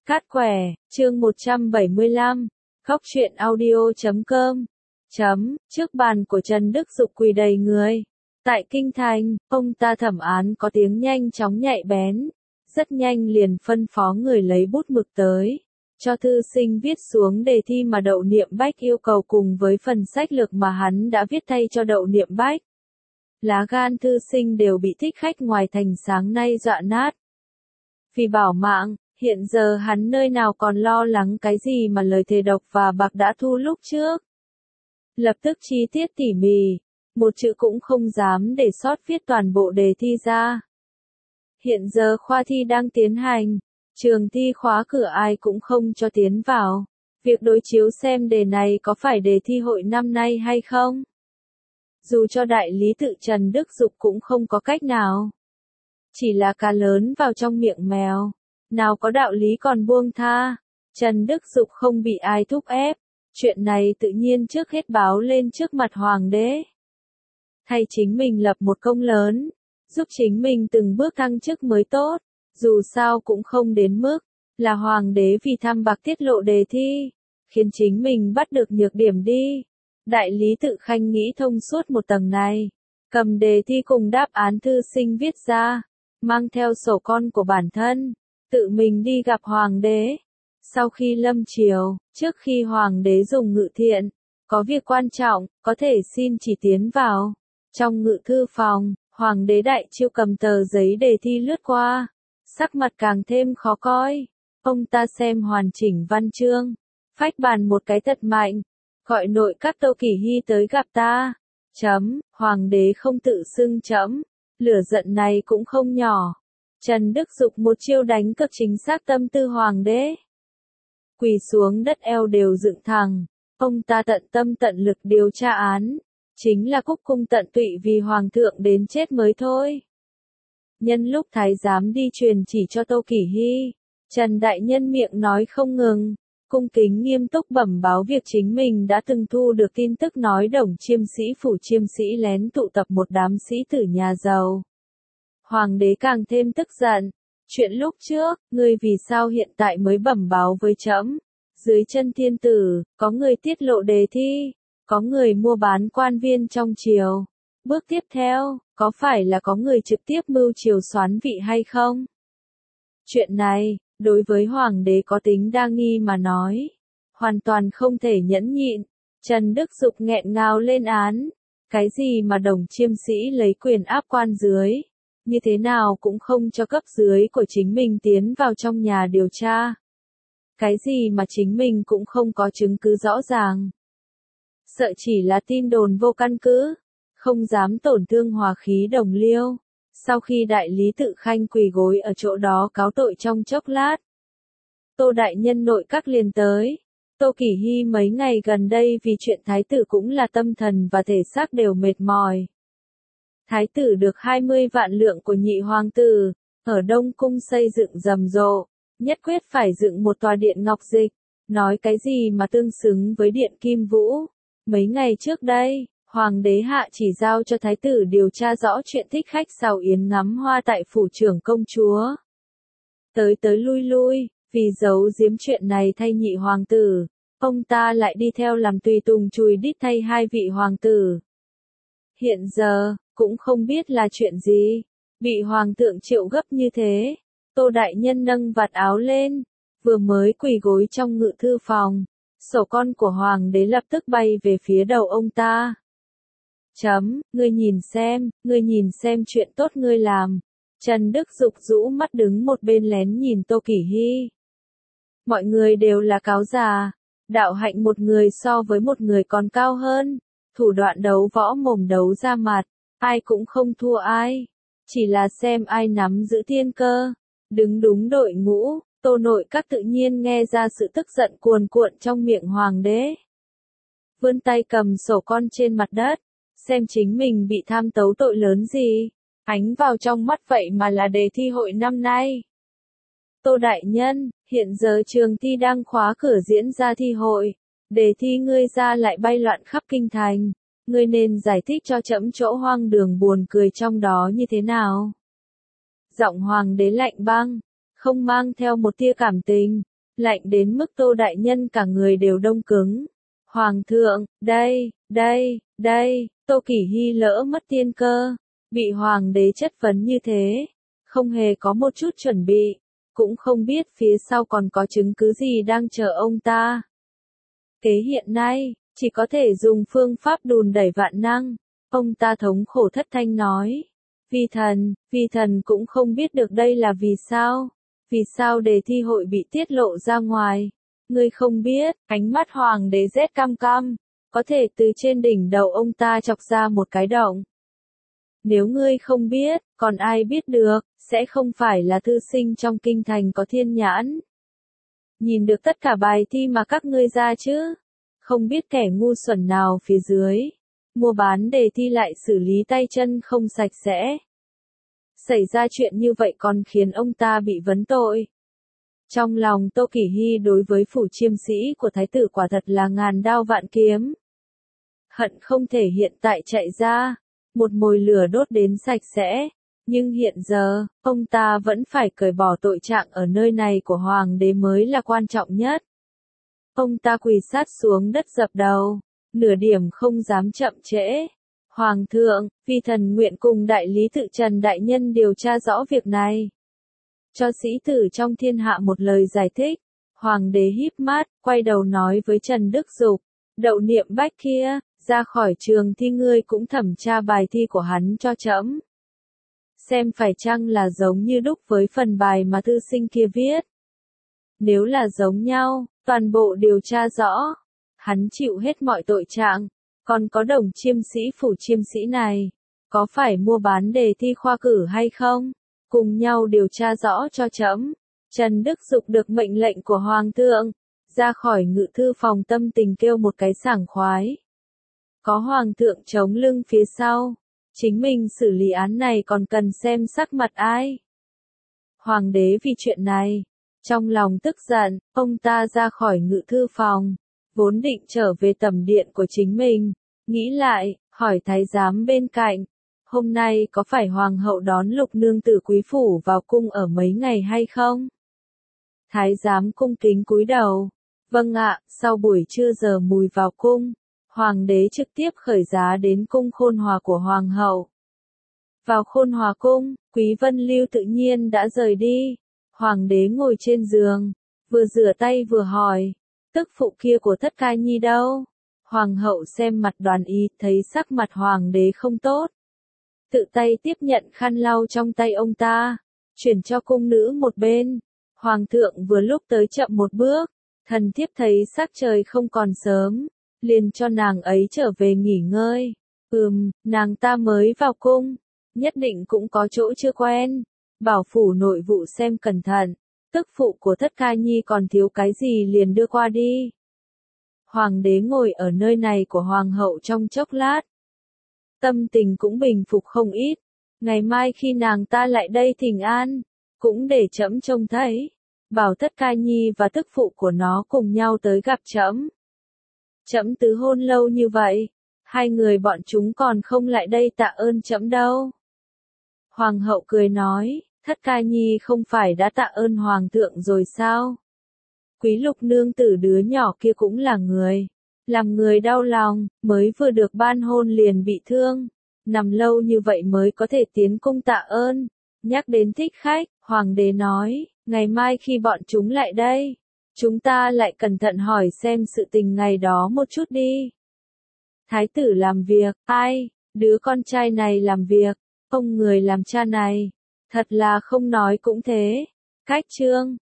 Cát quẻ, chương 175, khóc chuyện audio.com. Trước bàn của Trần Đức Dục quỳ đầy người. Tại Kinh Thành, ông ta thẩm án có tiếng nhanh chóng nhạy bén. Rất nhanh liền phân phó người lấy bút mực tới. Cho thư sinh viết xuống đề thi mà Đậu Niệm Bách yêu cầu cùng với phần sách lược mà hắn đã viết thay cho Đậu Niệm Bách. Lá gan thư sinh đều bị thích khách ngoài thành sáng nay dọa nát. Vì bảo mạng, hiện giờ hắn nơi nào còn lo lắng cái gì mà lời thề độc và bạc đã thu lúc trước. Lập tức chi tiết tỉ mỉ, một chữ cũng không dám để sót viết toàn bộ đề thi ra. Hiện giờ khoa thi đang tiến hành, trường thi khóa cửa ai cũng không cho tiến vào. Việc đối chiếu xem đề này có phải đề thi hội năm nay hay không? Dù cho đại lý tự Trần Đức Dục cũng không có cách nào. Chỉ là cá lớn vào trong miệng mèo. Nào có đạo lý còn buông tha. Trần Đức Dục không bị ai thúc ép. Chuyện này tự nhiên trước hết báo lên trước mặt hoàng đế. Thay chính mình lập một công lớn. Giúp chính mình từng bước thăng chức mới tốt. Dù sao cũng không đến mức là hoàng đế vì tham bạc tiết lộ đề thi. Khiến chính mình bắt được nhược điểm đi. Đại lý tự Khanh nghĩ thông suốt một tầng này. Cầm đề thi cùng đáp án thư sinh viết ra. Mang theo sổ con của bản thân. Tự mình đi gặp hoàng đế. Sau khi lâm triều, trước khi hoàng đế dùng ngự thiện, có việc quan trọng, có thể xin chỉ tiến vào. Trong ngự thư phòng, hoàng đế đại chiêu cầm tờ giấy đề thi lướt qua. Sắc mặt càng thêm khó coi. Ông ta xem hoàn chỉnh văn chương. Phách bàn một cái thật mạnh. Gọi nội các Tô Kỷ Hy tới gặp ta. Hoàng đế không tự xưng chấm. Lửa giận này cũng không nhỏ. Trần Đức Dục một chiêu đánh cực chính xác tâm tư hoàng đế. Quỳ xuống đất eo đều dựng thẳng. Ông ta tận tâm tận lực điều tra án. Chính là cúc cung tận tụy vì hoàng thượng đến chết mới thôi. Nhân lúc thái giám đi truyền chỉ cho Tô Kỷ Hy, Trần Đại Nhân miệng nói không ngừng. Cung kính nghiêm túc bẩm báo việc chính mình đã từng thu được tin tức nói Đồng Chiêm Sĩ phủ Chiêm Sĩ lén tụ tập một đám sĩ tử nhà giàu. Hoàng đế càng thêm tức giận. Chuyện lúc trước, ngươi vì sao hiện tại mới bẩm báo với trẫm? Dưới chân thiên tử, có người tiết lộ đề thi, có người mua bán quan viên trong triều. Bước tiếp theo, có phải là có người trực tiếp mưu triều soán vị hay không? Chuyện này, đối với hoàng đế có tính đa nghi mà nói, hoàn toàn không thể nhẫn nhịn. Trần Đức Dục nghẹn ngào lên án. Cái gì mà Đồng Chiêm Sĩ lấy quyền áp quan dưới? Như thế nào cũng không cho cấp dưới của chính mình tiến vào trong nhà điều tra. Cái gì mà chính mình cũng không có chứng cứ rõ ràng. Sợ chỉ là tin đồn vô căn cứ, không dám tổn thương hòa khí đồng liêu. Sau khi đại lý tự Khanh quỳ gối ở chỗ đó cáo tội trong chốc lát, Tô Đại Nhân nội các liền tới. Tô Kỷ Hy mấy ngày gần đây vì chuyện thái tử cũng là tâm thần và thể xác đều mệt mỏi. Thái tử được 20 vạn lượng của nhị hoàng tử, ở Đông Cung xây dựng rầm rộ, nhất quyết phải dựng một tòa điện ngọc dịch, nói cái gì mà tương xứng với điện Kim Vũ. Mấy ngày trước đây, hoàng đế hạ chỉ giao cho thái tử điều tra rõ chuyện thích khách xào yến ngắm hoa tại phủ trưởng công chúa. Tới tới lui lui, vì giấu giếm chuyện này thay nhị hoàng tử, ông ta lại đi theo làm tùy tùng chùi đít thay hai vị hoàng tử. Hiện giờ, cũng không biết là chuyện gì, bị hoàng thượng triệu gấp như thế. Tô Đại Nhân nâng vạt áo lên, vừa mới quỳ gối trong ngự thư phòng, sổ con của hoàng đế lập tức bay về phía đầu ông ta. Ngươi nhìn xem chuyện tốt ngươi làm. Trần Đức Dục rũ mắt đứng một bên lén nhìn Tô Kỷ Hy. Mọi người đều là cáo già, đạo hạnh một người so với một người còn cao hơn, thủ đoạn đấu võ mồm đấu ra mặt, ai cũng không thua ai, chỉ là xem ai nắm giữ thiên cơ, đứng đúng đội ngũ. Tô nội các tự nhiên nghe ra sự tức giận cuồn cuộn trong miệng hoàng đế. Vươn tay cầm sổ con trên mặt đất, xem chính mình bị tham tấu tội lớn gì, ánh vào trong mắt vậy mà là đề thi hội năm nay. Tô Đại Nhân, hiện giờ trường thi đang khóa cửa diễn ra thi hội, đề thi ngươi ra lại bay loạn khắp kinh thành, ngươi nên giải thích cho trẫm chỗ hoang đường buồn cười trong đó như thế nào. Giọng hoàng đế lạnh băng, không mang theo một tia cảm tình. lạnh đến mức Tô đại nhân cả người đều đông cứng. Hoàng thượng, đây, Tô Kỷ Hy lỡ mất tiên cơ, bị hoàng đế chất vấn như thế, không hề có một chút chuẩn bị, cũng không biết phía sau còn có chứng cứ gì đang chờ ông ta. Kế hiện nay, chỉ có thể dùng phương pháp đùn đẩy vạn năng, ông ta thống khổ thất thanh nói. Vi thần cũng không biết được đây là vì sao đề thi hội bị tiết lộ ra ngoài. Ngươi không biết, ánh mắt hoàng đế rét cam cam, có thể từ trên đỉnh đầu ông ta chọc ra một cái động. Nếu ngươi không biết, còn ai biết được, sẽ không phải là thư sinh trong kinh thành có thiên nhãn. Nhìn được tất cả bài thi mà các ngươi ra chứ, không biết kẻ ngu xuẩn nào phía dưới, mua bán đề thi lại xử lý tay chân không sạch sẽ. Xảy ra chuyện như vậy còn khiến ông ta bị vấn tội. Trong lòng Tô Kỷ Hy đối với phủ chiêm sĩ của thái tử quả thật là ngàn đao vạn kiếm. Hận không thể hiện tại chạy ra, một mồi lửa đốt đến sạch sẽ, nhưng hiện giờ, ông ta vẫn phải cởi bỏ tội trạng ở nơi này của hoàng đế mới là quan trọng nhất. Ông ta quỳ sát xuống đất dập đầu, nửa điểm không dám chậm trễ. Hoàng thượng, vi thần nguyện cùng đại lý tự Trần đại nhân điều tra rõ việc này. Cho sĩ tử trong thiên hạ một lời giải thích. Hoàng đế híp mắt, quay đầu nói với Trần Đức Dục, Đậu Niệm Bách kia, ra khỏi trường thi ngươi cũng thẩm tra bài thi của hắn cho trẫm. Xem phải chăng là giống như đúc với phần bài mà thư sinh kia viết. Nếu là giống nhau, toàn bộ điều tra rõ. Hắn chịu hết mọi tội trạng. Còn có đồng chiêm sĩ phủ chiêm sĩ này, có phải mua bán đề thi khoa cử hay không? Cùng nhau điều tra rõ cho trẫm. Trần Đức Dục được mệnh lệnh của Hoàng thượng, ra khỏi ngự thư phòng tâm tình kêu một cái sảng khoái. Có Hoàng thượng chống lưng phía sau, chính mình xử lý án này còn cần xem sắc mặt ai. Hoàng đế vì chuyện này, trong lòng tức giận, ông ta ra khỏi ngự thư phòng, vốn định trở về tẩm điện của chính mình, nghĩ lại, hỏi thái giám bên cạnh, hôm nay có phải hoàng hậu đón Lục nương tử quý phủ vào cung ở mấy ngày hay không? Thái giám cung kính cúi đầu, vâng ạ, sau buổi trưa giờ mùi vào cung, hoàng đế trực tiếp khởi giá đến cung Khôn Hòa của hoàng hậu. Vào Khôn Hòa cung, Quý Vân Lưu tự nhiên đã rời đi, hoàng đế ngồi trên giường, vừa rửa tay vừa hỏi, tức phụ kia của Thất Ca Nhi đâu? Hoàng hậu xem mặt Đoàn Ý, thấy sắc mặt hoàng đế không tốt. Tự tay tiếp nhận khăn lau trong tay ông ta, chuyển cho cung nữ một bên. Hoàng thượng vừa lúc tới chậm một bước, thần thiếp thấy sắc trời không còn sớm, liền cho nàng ấy trở về nghỉ ngơi. Nàng ta mới vào cung, nhất định cũng có chỗ chưa quen. Bảo phủ nội vụ xem cẩn thận, tức phụ của Thất Ca Nhi còn thiếu cái gì liền đưa qua đi. Hoàng đế ngồi ở nơi này của hoàng hậu trong chốc lát. Tâm tình cũng bình phục không ít. Ngày mai khi nàng ta lại đây thỉnh an, cũng để trẫm trông thấy. Bảo Thất Ca Nhi và tức phụ của nó cùng nhau tới gặp trẫm. Trẫm tứ hôn lâu như vậy, hai người bọn chúng còn không lại đây tạ ơn trẫm đâu. Hoàng hậu cười nói, Thất Ca Nhi không phải đã tạ ơn hoàng thượng rồi sao? Quý Lục nương tử đứa nhỏ kia cũng là người, làm người đau lòng, mới vừa được ban hôn liền bị thương, nằm lâu như vậy mới có thể tiến cung tạ ơn. Nhắc đến thích khách, hoàng đế nói, ngày mai khi bọn chúng lại đây, chúng ta lại cẩn thận hỏi xem sự tình ngày đó một chút đi. Thái tử làm việc, ai, đứa con trai này làm việc, ông người làm cha này, thật là không nói cũng thế. Cách chương